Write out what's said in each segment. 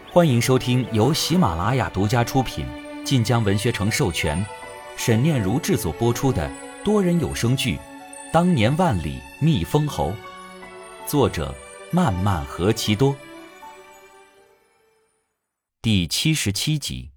欢迎收听由喜马拉雅独家出品，晋江文学城授权，沈念如制作播出的多人有声剧《当年万里觅封侯》，作者漫漫何其多。第77集。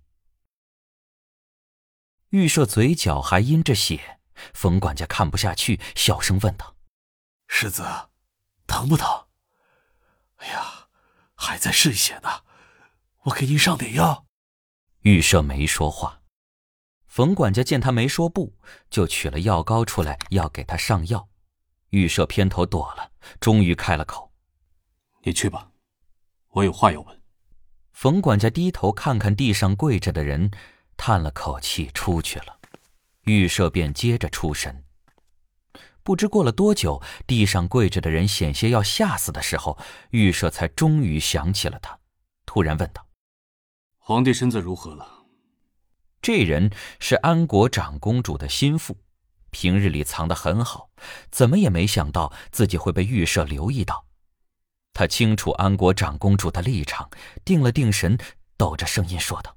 预设嘴角还阴着血，冯管家看不下去，小声问道： 世子，疼不疼？哎呀，还在渗血呢，我给您上点药。 预设没说话。冯管家见他没说不，就取了药膏出来要给他上药。预设偏头躲了，终于开了口： 你去吧，我有话要问。 冯管家低头看看地上跪着的人，叹了口气出去了。预设便接着出神。不知过了多久，地上跪着的人险些要吓死的时候，预设才终于想起了他，突然问道： 皇帝身子如何了？ 这人是安国长公主的心腹，平日里藏得很好，怎么也没想到自己会被预设留意到。他清楚安国长公主的立场，定了定神，抖着声音说道：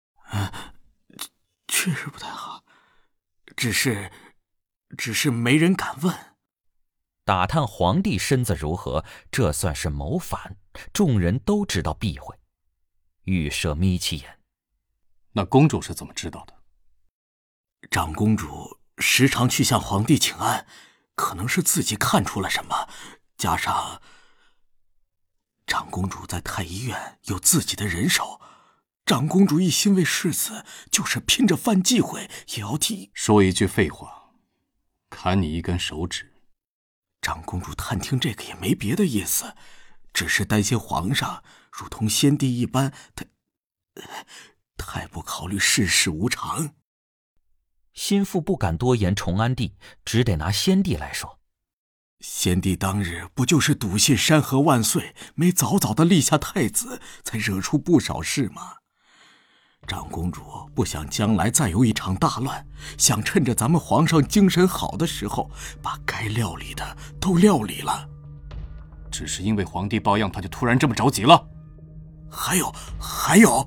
确实不太好，只是没人敢问。 打探皇帝身子如何，这算是谋反，众人都知道避讳。预设眯起眼： 那公主是怎么知道的？ 长公主时常去向皇帝请安，可能是自己看出了什么，加上长公主在太医院有自己的人手，长公主一心为世子，就是拼着犯忌讳也要替。 说一句废话，砍你一根手指。 长公主探听这个也没别的意思，只是担心皇上如同先帝一般，太不考虑世事无常。 心腹不敢多言崇安帝，只得拿先帝来说。 先帝当日不就是笃信山河万岁，没早早的立下太子，才惹出不少事吗？长公主不想将来再有一场大乱，想趁着咱们皇上精神好的时候，把该料理的都料理了。 只是因为皇帝抱恙，他就突然这么着急了？ 还有，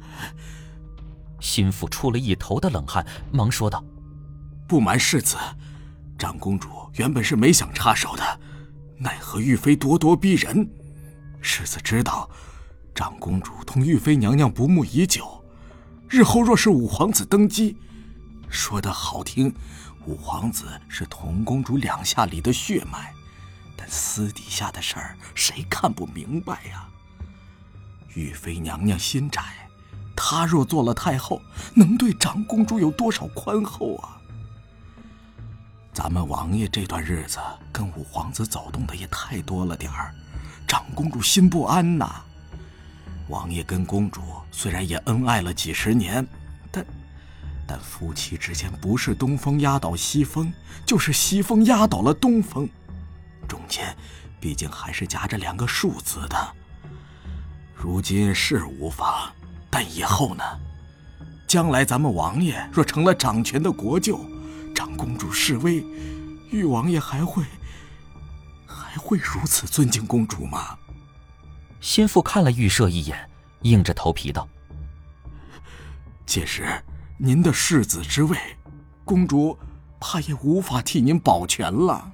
心腹出了一头的冷汗，忙说道： 不瞒世子，长公主原本是没想插手的，奈何玉妃咄咄逼人。世子知道，长公主同玉妃娘娘不睦已久，日后若是五皇子登基，说得好听，五皇子是同公主两下里的血脉，但私底下的事儿谁看不明白呀？玉妃娘娘心窄，她若做了太后，能对长公主有多少宽厚啊？咱们王爷这段日子跟五皇子走动的也太多了点儿，长公主心不安呐。王爷跟公主虽然也恩爱了几十年，但夫妻之间不是东风压倒西风，就是西风压倒了东风，中间毕竟还是夹着两个庶子的。如今是无妨，但以后呢？将来咱们王爷若成了掌权的国舅，长公主示威，玉王爷还会如此尊敬公主吗？ 心腹看了预设一眼，硬着头皮道： 届时您的世子之位，公主怕也无法替您保全了。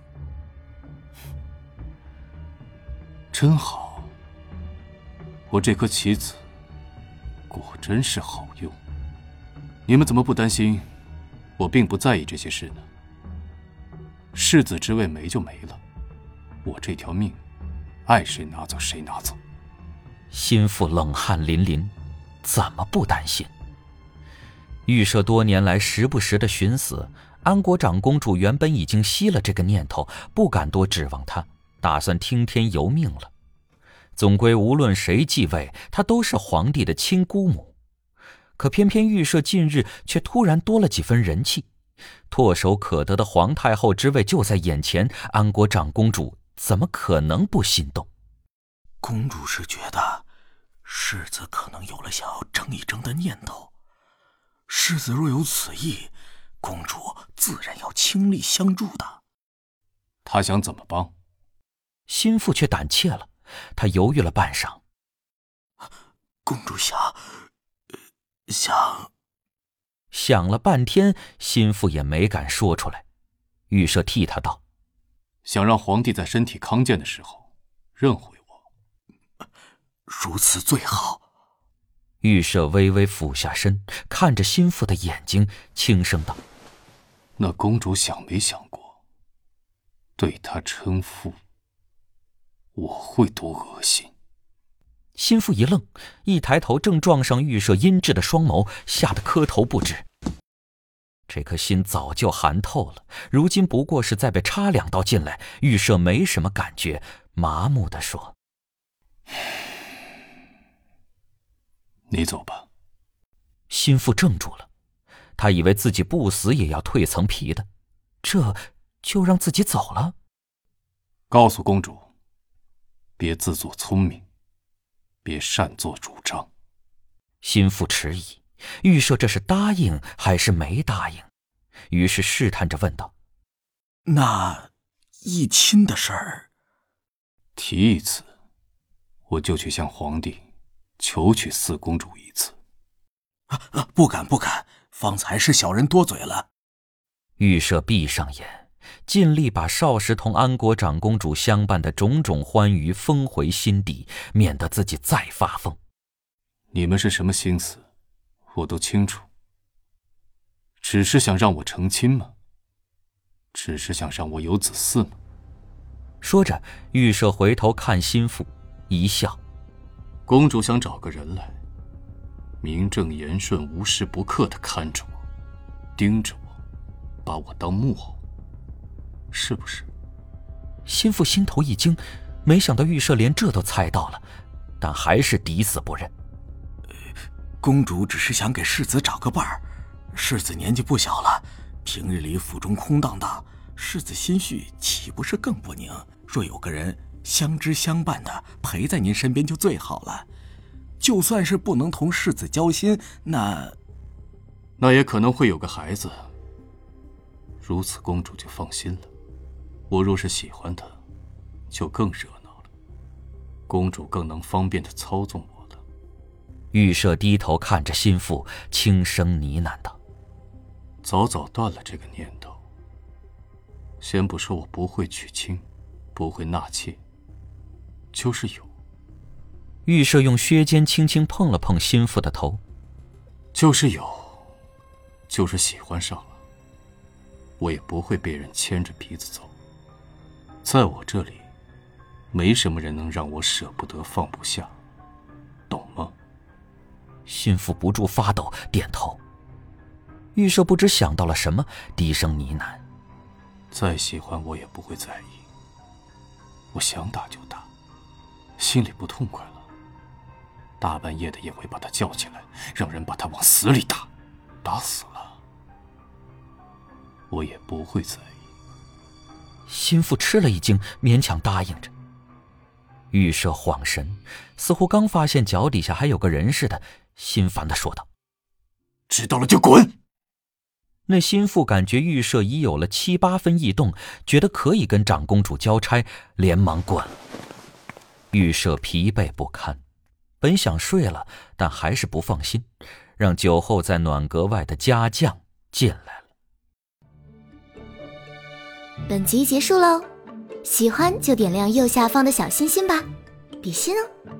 真好，我这颗棋子果真是好用。你们怎么不担心我并不在意这些事呢？世子之位没就没了，我这条命爱谁拿走谁拿走。 心腹冷汗淋淋，怎么不担心？预设多年来时不时的寻死，安国长公主原本已经息了这个念头，不敢多指望她，打算听天由命了。总归无论谁继位，她都是皇帝的亲姑母。可偏偏预设近日却突然多了几分人气，唾手可得的皇太后之位就在眼前，安国长公主怎么可能不心动？ 公主是觉得世子可能有了想要争一争的念头，世子若有此意，公主自然要倾力相助的。 他想怎么帮？ 心腹却胆怯了，他犹豫了半晌： 公主想了半天，心腹也没敢说出来。玉舍替他道： 想让皇帝在身体康健的时候认回我。 如此最好。 玉舍微微俯下身，看着心腹的眼睛，轻声道： 那公主想没想过，对他称父，我会多恶心？ 心腹一愣，一抬头正撞上玉舍阴鸷的双眸，吓得磕头不止。这颗心早就寒透了，如今不过是再被插2刀进来，玉舍没什么感觉，麻木地说： 你走吧。 心腹怔住了，他以为自己不死也要蜕层皮的，这就让自己走了？ 告诉公主，别自作聪明，别擅作主张。 心腹迟疑，玉舍这是答应还是没答应？于是试探着问道： 那议亲的事儿， 提一次，我就去向皇帝求娶4公主一次。 不敢，方才是小人多嘴了。 玉舍闭上眼，尽力把少时同安国长公主相伴的种种欢愉封回心底，免得自己再发疯。 你们是什么心思，我都清楚。只是想让我成亲吗？只是想让我有子嗣吗？ 说着，玉舍回头看心腹，一笑： 公主想找个人来，名正言顺、无时不刻地看着我，盯着我，把我当木偶，是不是？ 心腹心头一惊，没想到玉舍连这都猜到了，但还是抵死不认。 公主只是想给世子找个伴儿，世子年纪不小了，平日里府中空荡荡，世子心绪岂不是更不宁？若有个人相知相伴的陪在您身边就最好了。就算是不能同世子交心，那也可能会有个孩子。如此公主就放心了。我若是喜欢他，就更热闹了，公主更能方便地操纵我了。 玉舍低头看着心腹，轻声呢喃道： 早早断了这个念头。先不说我不会娶亲，不会纳妾，就是有。 玉舍用靴尖轻轻碰了碰心腹的头， 就是有，就是喜欢上了，我也不会被人牵着鼻子走。在我这里，没什么人能让我舍不得放不下，懂吗？ 心腹不住发抖，点头。玉舍不知想到了什么，低声呢喃： 再喜欢我也不会在意，我想打就打，心里不痛快了，大半夜的也会把他叫起来，让人把他往死里打，打死了我也不会在意。 心腹吃了一惊，勉强答应着。玉舍恍神，似乎刚发现脚底下还有个人似的，心烦地说道： 知道了就滚。 那心腹感觉玉舍已有了7、8分异动，觉得可以跟长公主交差，连忙滚了。玉舍疲惫不堪，本想睡了，但还是不放心，让酒后在暖阁外的家将进来了。 本集结束喽，喜欢就点亮右下方的小心心吧，比心哦。